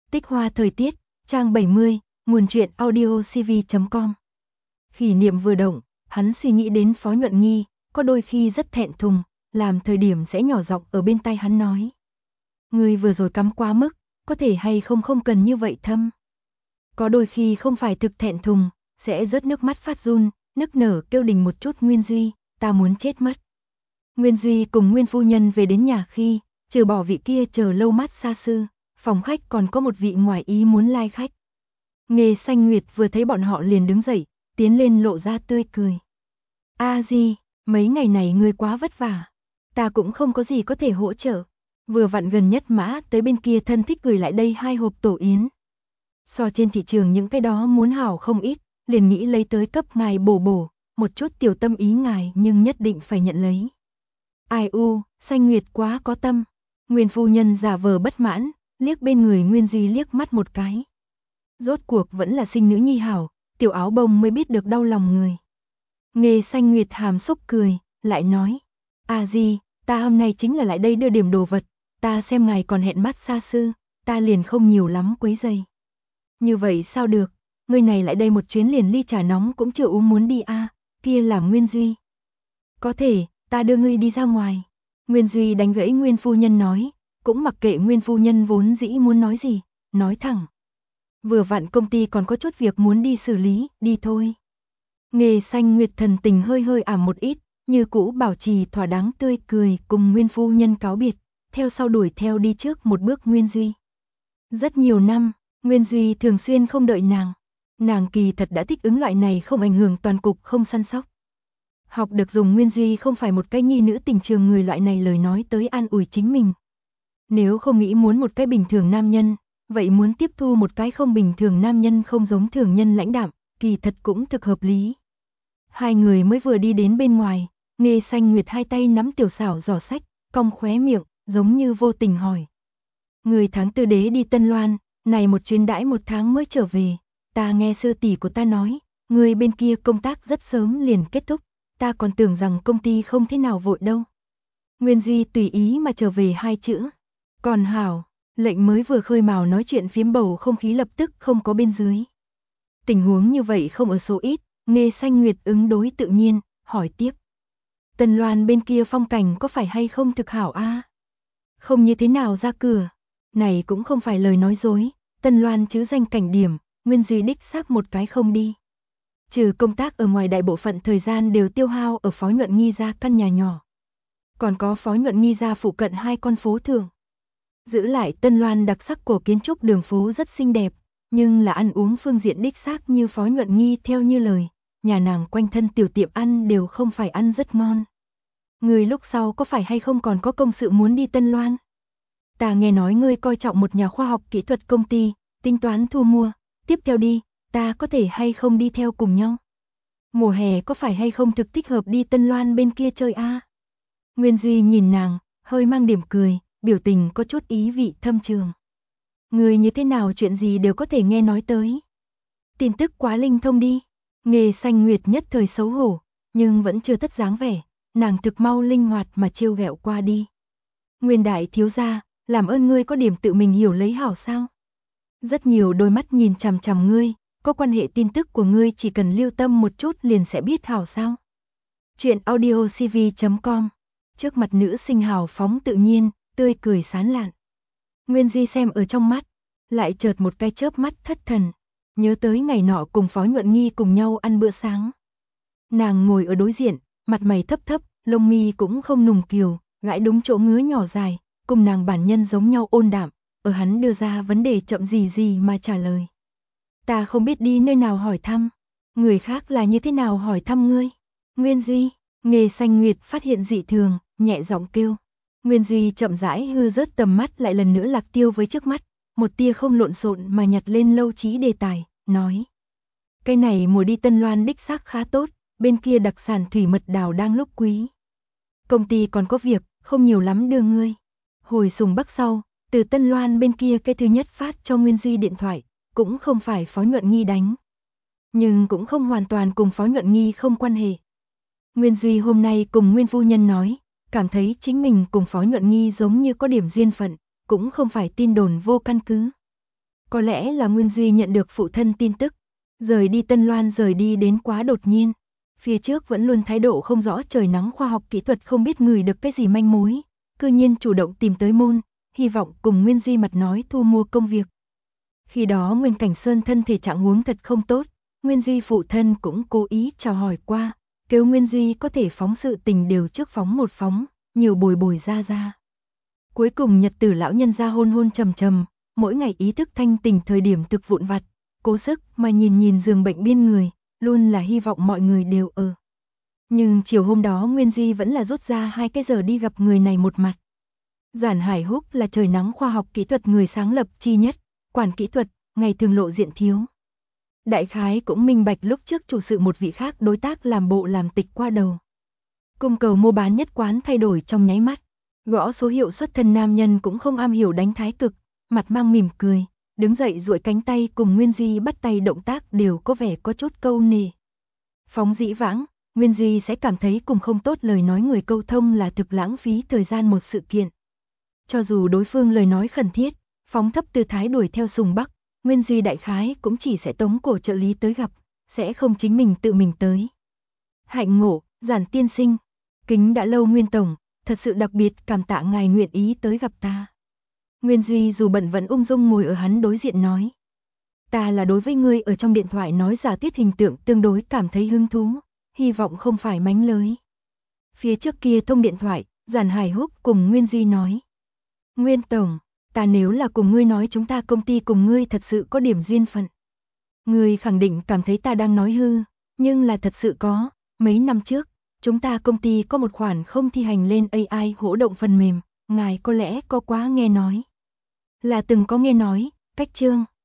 Tích hoa thời tiết, trang 70, nguồn truyện audiocv.com. Khỉ niệm vừa động, hắn suy nghĩ đến Phó Nhuận Nghi, có đôi khi rất thẹn thùng, làm thời điểm sẽ nhỏ giọng ở bên tai hắn nói. Ngươi vừa rồi cắm quá mức, có thể hay không không cần như vậy thâm. Có đôi khi không phải thực thẹn thùng, sẽ rớt nước mắt phát run, nức nở kêu đình một chút Nguyên Duy, ta muốn chết mất. Nguyên Duy cùng Nguyên phu nhân về đến nhà khi, trừ bỏ vị kia chờ lâu mát xa xưa, phòng khách còn có một vị ngoài ý muốn lai khách. Nghê Xanh Nguyệt vừa thấy bọn họ liền đứng dậy, tiến lên lộ ra tươi cười. A Di, mấy ngày này ngươi quá vất vả, ta cũng không có gì có thể hỗ trợ. Vừa vặn gần nhất Mã tới bên kia thân thích gửi lại đây 2 hộp tổ yến. So trên thị trường những cái đó muốn hảo không ít, liền nghĩ lấy tới cấp ngài bổ, một chút tiểu tâm ý ngài nhưng nhất định phải nhận lấy. Ai u, Xanh Nguyệt quá có tâm. Nguyên phu nhân giả vờ bất mãn, liếc bên người Nguyên Duy liếc mắt một cái. Rốt cuộc vẫn là sinh nữ nhi hảo, tiểu áo bông mới biết được đau lòng người. Nghê Xanh Nguyệt hàm xúc cười, lại nói. À gì, ta hôm nay chính là lại đây đưa điểm đồ vật, ta xem ngài còn hẹn mát xa xưa, ta liền không nhiều lắm quấy giày. Như vậy sao được, người này lại đây một chuyến liền ly trà nóng cũng chưa uống muốn đi a, kia làm Nguyên Duy. Có thể, ta đưa ngươi đi ra ngoài. Nguyên Duy đánh gãy Nguyên phu nhân nói, cũng mặc kệ Nguyên phu nhân vốn dĩ muốn nói gì, nói thẳng. Vừa vặn công ty còn có chút việc muốn đi xử lý, đi thôi. Nghê Xanh Nguyệt thần tình hơi ảm một ít, như cũ bảo trì thỏa đáng tươi cười cùng Nguyên phu nhân cáo biệt, theo sau đuổi theo đi trước một bước Nguyên Duy. Rất nhiều năm, Nguyên Duy thường xuyên không đợi nàng kỳ thật đã thích ứng loại này không ảnh hưởng toàn cục không săn sóc. Học được dùng Nguyên Duy không phải một cái nhi nữ tình trường người loại này lời nói tới an ủi chính mình. Nếu không nghĩ muốn một cái bình thường nam nhân, vậy muốn tiếp thu một cái không bình thường nam nhân không giống thường nhân lãnh đạm, kỳ thật cũng thực hợp lý. Hai người mới vừa đi đến bên ngoài, Nghê Xanh Nguyệt hai tay nắm tiểu xảo giỏ sách, cong khóe miệng, giống như vô tình hỏi. Người tháng tư đế đi Tân Loan, này một chuyến đãi 1 tháng mới trở về, ta nghe sư tỷ của ta nói, người bên kia công tác rất sớm liền kết thúc, ta còn tưởng rằng công ty không thế nào vội đâu. Nguyên Duy tùy ý mà trở về 2 chữ. Còn hảo, lệnh mới vừa khơi mào nói chuyện phiếm bầu không khí lập tức không có bên dưới. Tình huống như vậy không ở số ít, Nghê Xanh Nguyệt ứng đối tự nhiên, hỏi tiếp. Tân Loan bên kia phong cảnh có phải hay không thực hảo a? Không như thế nào ra cửa. Này cũng không phải lời nói dối, Tân Loan chứ danh cảnh điểm, Nguyên Duy đích xác một cái không đi. Trừ công tác ở ngoài đại bộ phận thời gian đều tiêu hao ở Phó Nhuận Nghi gia căn nhà nhỏ. Còn có Phó Nhuận Nghi gia phụ cận 2 con phố thường. Giữ lại Tân Loan đặc sắc của kiến trúc đường phố rất xinh đẹp, nhưng là ăn uống phương diện đích xác như Phó Nhuận Nghi theo như lời, nhà nàng quanh thân tiểu tiệm ăn đều không phải ăn rất ngon. Người lúc sau có phải hay không còn có công sự muốn đi Tân Loan? Ta nghe nói ngươi coi trọng một nhà khoa học kỹ thuật công ty, tính toán thu mua, tiếp theo đi, ta có thể hay không đi theo cùng nhau? Mùa hè có phải hay không thực thích hợp đi Tân Loan bên kia chơi a? Nguyên Duy nhìn nàng, hơi mang điểm cười, biểu tình có chút ý vị thâm trường. Người như thế nào chuyện gì đều có thể nghe nói tới. Tin tức quá linh thông đi. Nghê Xanh Nguyệt nhất thời xấu hổ, nhưng vẫn chưa thất dáng vẻ, nàng thực mau linh hoạt mà trêu ghẹo qua đi. Nguyên đại thiếu gia, làm ơn ngươi có điểm tự mình hiểu lấy hảo sao? Rất nhiều đôi mắt nhìn chằm chằm ngươi, có quan hệ tin tức của ngươi chỉ cần lưu tâm một chút liền sẽ biết hảo sao? Chuyện audiocv.com. Trước mặt nữ sinh hào phóng tự nhiên, tươi cười sán lạn. Nguyên Duy xem ở trong mắt, lại chợt một cái chớp mắt thất thần, nhớ tới ngày nọ cùng Phó Nhuận Nghi cùng nhau ăn bữa sáng. Nàng ngồi ở đối diện, mặt mày thấp thấp, lông mi cũng không nùng kiều, gãi đúng chỗ ngứa nhỏ dài, cùng nàng bản nhân giống nhau ôn đạm, ở hắn đưa ra vấn đề chậm gì mà trả lời. Ta không biết đi nơi nào hỏi thăm, người khác là như thế nào hỏi thăm ngươi? Nguyên Duy, Nghê Xanh Nguyệt phát hiện dị thường, nhẹ giọng kêu. Nguyên Duy chậm rãi hư rớt tầm mắt lại lần nữa lạc tiêu với trước mắt, một tia không lộn xộn mà nhặt lên lâu trí đề tài, nói. Cái này mùa đi Tân Loan đích xác khá tốt, bên kia đặc sản thủy mật đào đang lúc quý. Công ty còn có việc, không nhiều lắm đưa ngươi. Hồi Sùng Bắc sau, từ Tân Loan bên kia cái thứ nhất phát cho Nguyên Duy điện thoại, cũng không phải Phó Nhuận Nghi đánh. Nhưng cũng không hoàn toàn cùng Phó Nhuận Nghi không quan hệ. Nguyên Duy hôm nay cùng Nguyên phu nhân nói, cảm thấy chính mình cùng Phó Nhuận Nghi giống như có điểm duyên phận, cũng không phải tin đồn vô căn cứ. Có lẽ là Nguyên Duy nhận được phụ thân tin tức, rời đi Tân Loan rời đi đến quá đột nhiên. Phía trước vẫn luôn thái độ không rõ trời nắng khoa học kỹ thuật không biết ngửi được cái gì manh mối, cư nhiên chủ động tìm tới môn, hy vọng cùng Nguyên Duy mặt nói thu mua công việc. Khi đó Nguyên Cảnh Sơn thân thể trạng huống thật không tốt, Nguyên Duy phụ thân cũng cố ý chào hỏi qua, kêu Nguyên Duy có thể phóng sự tình đều trước phóng một phóng, nhiều bồi bồi ra. Cuối cùng nhật tử lão nhân ra hôn hôn trầm trầm, mỗi ngày ý thức thanh tỉnh thời điểm thực vụn vặt, cố sức mà nhìn giường bệnh biên người, luôn là hy vọng mọi người đều ở. Nhưng chiều hôm đó Nguyên Duy vẫn là rút ra 2 cái giờ đi gặp người này một mặt. Giản Hải Húc là trời nắng khoa học kỹ thuật người sáng lập chi nhất, quản kỹ thuật, ngày thường lộ diện thiếu. Đại khái cũng minh bạch lúc trước chủ sự một vị khác đối tác làm bộ làm tịch qua đầu. Cung cầu mua bán nhất quán thay đổi trong nháy mắt. Gõ số hiệu xuất thân nam nhân cũng không am hiểu đánh thái cực, mặt mang mỉm cười, đứng dậy duỗi cánh tay cùng Nguyên Duy bắt tay động tác đều có vẻ có chút câu nề. Phóng dĩ vãng, Nguyên Duy sẽ cảm thấy cùng không tốt lời nói người câu thông là thực lãng phí thời gian một sự kiện. Cho dù đối phương lời nói khẩn thiết, phóng thấp tư thái đuổi theo sùng bắc, Nguyên Duy đại khái cũng chỉ sẽ tống cổ trợ lý tới gặp, sẽ không chính mình tự mình tới. Hạnh ngộ, Giản tiên sinh, kính đã lâu Nguyên tổng, thật sự đặc biệt cảm tạ ngài nguyện ý tới gặp ta. Nguyên Duy dù bận vẫn ung dung ngồi ở hắn đối diện nói. Ta là đối với ngươi ở trong điện thoại nói giả tuyết hình tượng tương đối cảm thấy hứng thú, hy vọng không phải mánh lới. Phía trước kia thông điện thoại, Giản Hải Húc cùng Nguyên Duy nói. Nguyên tổng, ta nếu là cùng ngươi nói chúng ta công ty cùng ngươi thật sự có điểm duyên phận. Ngươi khẳng định cảm thấy ta đang nói hư, nhưng là thật sự có, mấy năm trước, chúng ta công ty có một khoản không thi hành lên AI hỗ động phần mềm, ngài có lẽ có quá nghe nói. Là từng có nghe nói, cách chương.